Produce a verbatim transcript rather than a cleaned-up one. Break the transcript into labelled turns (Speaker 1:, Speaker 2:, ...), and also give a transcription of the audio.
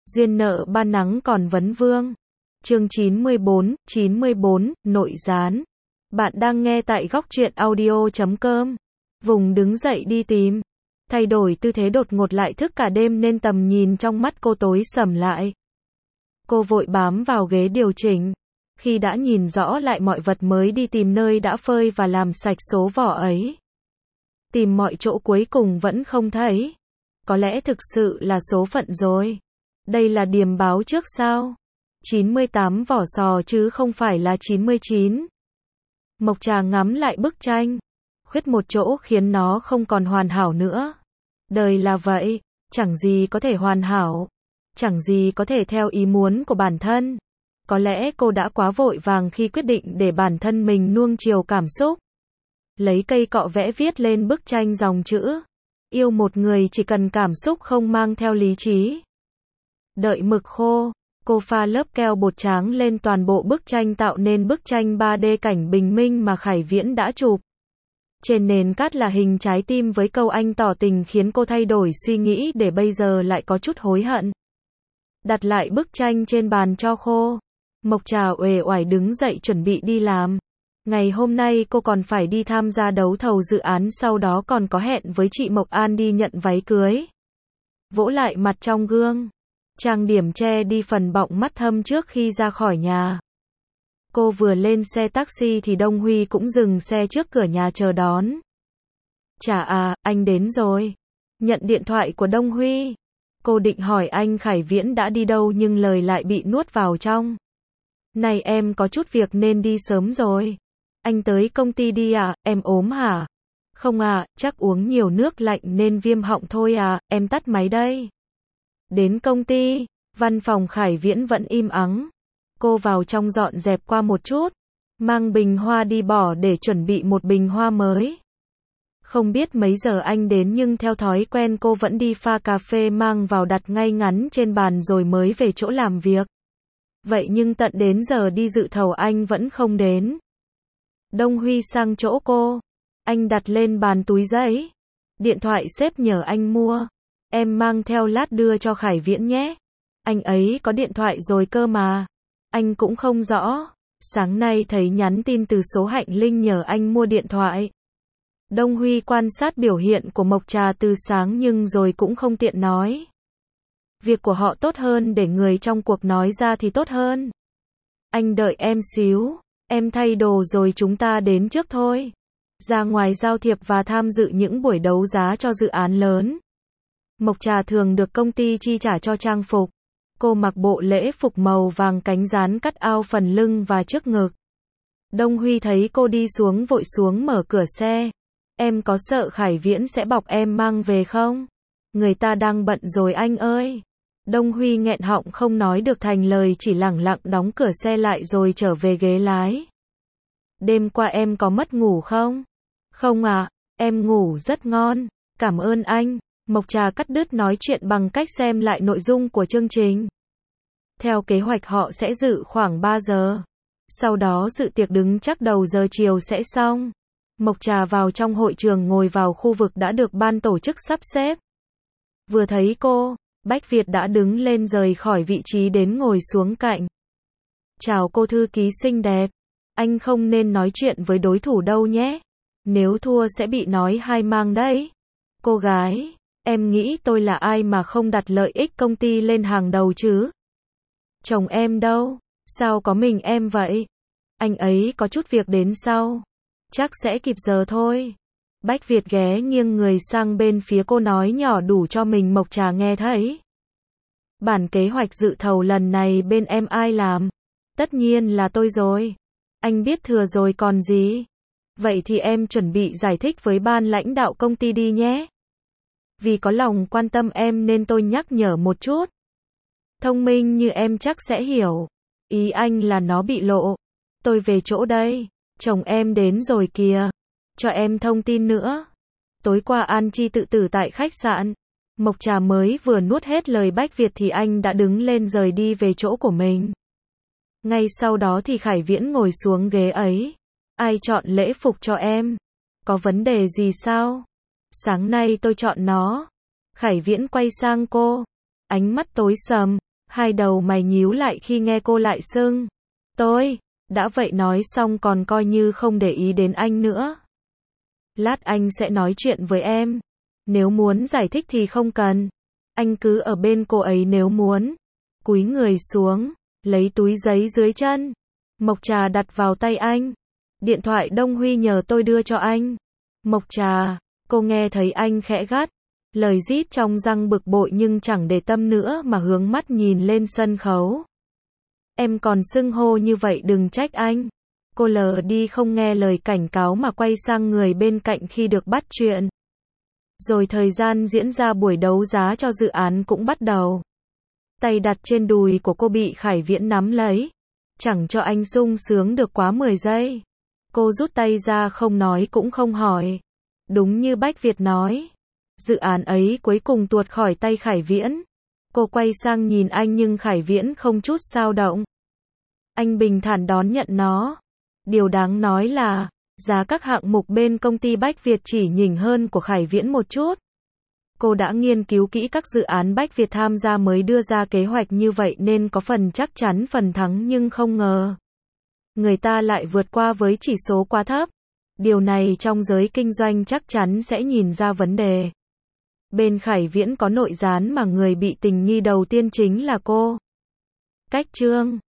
Speaker 1: Duyên nợ ban nắng còn vấn vương. Chương chín mươi bốn, chín mươi bốn, nội gián. Bạn đang nghe tại góc truyện audio chấm com. Vùng đứng dậy đi tìm. Thay đổi tư thế đột ngột lại thức cả đêm nên tầm nhìn trong mắt cô tối sầm lại. Cô vội bám vào ghế điều chỉnh. Khi đã nhìn rõ lại mọi vật mới đi tìm nơi đã phơi và làm sạch số vỏ ấy. Tìm mọi chỗ cuối cùng vẫn không thấy. Có lẽ thực sự là số phận rồi. Đây là điềm báo trước sao? chín mươi tám vỏ sò chứ không phải là chín mươi chín. Mộc Trà ngắm lại bức tranh. Khuyết một chỗ khiến nó không còn hoàn hảo nữa. Đời là vậy, chẳng gì có thể hoàn hảo. Chẳng gì có thể theo ý muốn của bản thân. Có lẽ cô đã quá vội vàng khi quyết định để bản thân mình nuông chiều cảm xúc. Lấy cây cọ vẽ viết lên bức tranh dòng chữ. Yêu một người chỉ cần cảm xúc không mang theo lý trí. Đợi mực khô, cô pha lớp keo bột tráng lên toàn bộ bức tranh tạo nên bức tranh ba D cảnh bình minh mà Khải Viễn đã chụp. Trên nền cát là hình trái tim với câu anh tỏ tình khiến cô thay đổi suy nghĩ để bây giờ lại có chút hối hận. Đặt lại bức tranh trên bàn cho khô. Mộc Trà uể oải đứng dậy chuẩn bị đi làm. Ngày hôm nay cô còn phải đi tham gia đấu thầu dự án, sau đó còn có hẹn với chị Mộc An đi nhận váy cưới. Vỗ lại mặt trong gương. Trang điểm che đi phần bọng mắt thâm trước khi ra khỏi nhà. Cô vừa lên xe taxi thì Đông Huy cũng dừng xe trước cửa nhà chờ đón. Chà à, anh đến rồi. Nhận điện thoại của Đông Huy. Cô định hỏi anh Khải Viễn đã đi đâu nhưng lời lại bị nuốt vào trong. Này em có chút việc nên đi sớm rồi. Anh tới công ty đi à, em ốm hả? Không à, chắc uống nhiều nước lạnh nên viêm họng thôi à, em tắt máy đây. Đến công ty, văn phòng Khải Viễn vẫn im ắng. Cô vào trong dọn dẹp qua một chút. Mang bình hoa đi bỏ để chuẩn bị một bình hoa mới. Không biết mấy giờ anh đến nhưng theo thói quen cô vẫn đi pha cà phê mang vào đặt ngay ngắn trên bàn rồi mới về chỗ làm việc. Vậy nhưng tận đến giờ đi dự thầu anh vẫn không đến. Đông Huy sang chỗ cô. Anh đặt lên bàn túi giấy. Điện thoại sếp nhờ anh mua. Em mang theo lát đưa cho Khải Viễn nhé. Anh ấy có điện thoại rồi cơ mà. Anh cũng không rõ. Sáng nay thấy nhắn tin từ số Hạnh Linh nhờ anh mua điện thoại. Đông Huy quan sát biểu hiện của Mộc Trà từ sáng nhưng rồi cũng không tiện nói. Việc của họ tốt hơn để người trong cuộc nói ra thì tốt hơn. Anh đợi em xíu. Em thay đồ rồi chúng ta đến trước thôi. Ra ngoài giao thiệp và tham dự những buổi đấu giá cho dự án lớn. Mộc Trà thường được công ty chi trả cho trang phục. Cô mặc bộ lễ phục màu vàng cánh rán cắt ao phần lưng và trước ngực. Đông Huy thấy cô đi xuống vội xuống mở cửa xe. Em có sợ Khải Viễn sẽ bọc em mang về không? Người ta đang bận rồi anh ơi. Đông Huy nghẹn họng không nói được thành lời, chỉ lẳng lặng đóng cửa xe lại rồi trở về ghế lái. Đêm qua em có mất ngủ không? Không à, em ngủ rất ngon. Cảm ơn anh. Mộc Trà cắt đứt nói chuyện bằng cách xem lại nội dung của chương trình. Theo kế hoạch họ sẽ dự khoảng ba giờ. Sau đó dự tiệc đứng chắc đầu giờ chiều sẽ xong. Mộc Trà vào trong hội trường ngồi vào khu vực đã được ban tổ chức sắp xếp. Vừa thấy cô, Bách Việt đã đứng lên rời khỏi vị trí đến ngồi xuống cạnh. Chào cô thư ký xinh đẹp. Anh không nên nói chuyện với đối thủ đâu nhé. Nếu thua sẽ bị nói hai mang đấy. Cô gái, em nghĩ tôi là ai mà không đặt lợi ích công ty lên hàng đầu chứ? Chồng em đâu? Sao có mình em vậy? Anh ấy có chút việc đến sau. Chắc sẽ kịp giờ thôi. Bách Việt ghé nghiêng người sang bên phía cô nói nhỏ đủ cho mình Mộc Trà nghe thấy. Bản kế hoạch dự thầu lần này bên em ai làm? Tất nhiên là tôi rồi. Anh biết thừa rồi còn gì. Vậy thì em chuẩn bị giải thích với ban lãnh đạo công ty đi nhé. Vì có lòng quan tâm em nên tôi nhắc nhở một chút. Thông minh như em chắc sẽ hiểu. Ý anh là nó bị lộ. Tôi về chỗ đây. Chồng em đến rồi kìa. Cho em thông tin nữa. Tối qua An Chi tự tử tại khách sạn. Mộc Trà mới vừa nuốt hết lời Bách Việt thì anh đã đứng lên rời đi về chỗ của mình. Ngay sau đó thì Khải Viễn ngồi xuống ghế ấy. Ai chọn lễ phục cho em? Có vấn đề gì sao? Sáng nay tôi chọn nó. Khải Viễn quay sang cô. Ánh mắt tối sầm. Hai đầu mày nhíu lại khi nghe cô lại xưng tôi. Đã vậy nói xong còn coi như không để ý đến anh nữa. Lát anh sẽ nói chuyện với em. Nếu muốn giải thích thì không cần. Anh cứ ở bên cô ấy nếu muốn. Cúi người xuống, lấy túi giấy dưới chân. Mộc trà đặt vào tay anh. Điện thoại Đông Huy nhờ tôi đưa cho anh. Mộc trà, cô nghe thấy anh khẽ gắt. Lời rít trong răng bực bội nhưng chẳng để tâm nữa mà hướng mắt nhìn lên sân khấu. Em còn xưng hô như vậy đừng trách anh. Cô lờ đi không nghe lời cảnh cáo mà quay sang người bên cạnh khi được bắt chuyện. Rồi thời gian diễn ra buổi đấu giá cho dự án cũng bắt đầu. Tay đặt trên đùi của cô bị Khải Viễn nắm lấy. Chẳng cho anh sung sướng được quá mười giây. Cô rút tay ra không nói cũng không hỏi. Đúng như Bách Việt nói. Dự án ấy cuối cùng tuột khỏi tay Khải Viễn. Cô quay sang nhìn anh nhưng Khải Viễn không chút xao động. Anh bình thản đón nhận nó. Điều đáng nói là, giá các hạng mục bên công ty Bách Việt chỉ nhỉnh hơn của Khải Viễn một chút. Cô đã nghiên cứu kỹ các dự án Bách Việt tham gia mới đưa ra kế hoạch như vậy nên có phần chắc chắn phần thắng nhưng không ngờ. Người ta lại vượt qua với chỉ số quá thấp. Điều này trong giới kinh doanh chắc chắn sẽ nhìn ra vấn đề. Bên Khải Viễn có nội gián mà người bị tình nghi đầu tiên chính là cô. Cách chương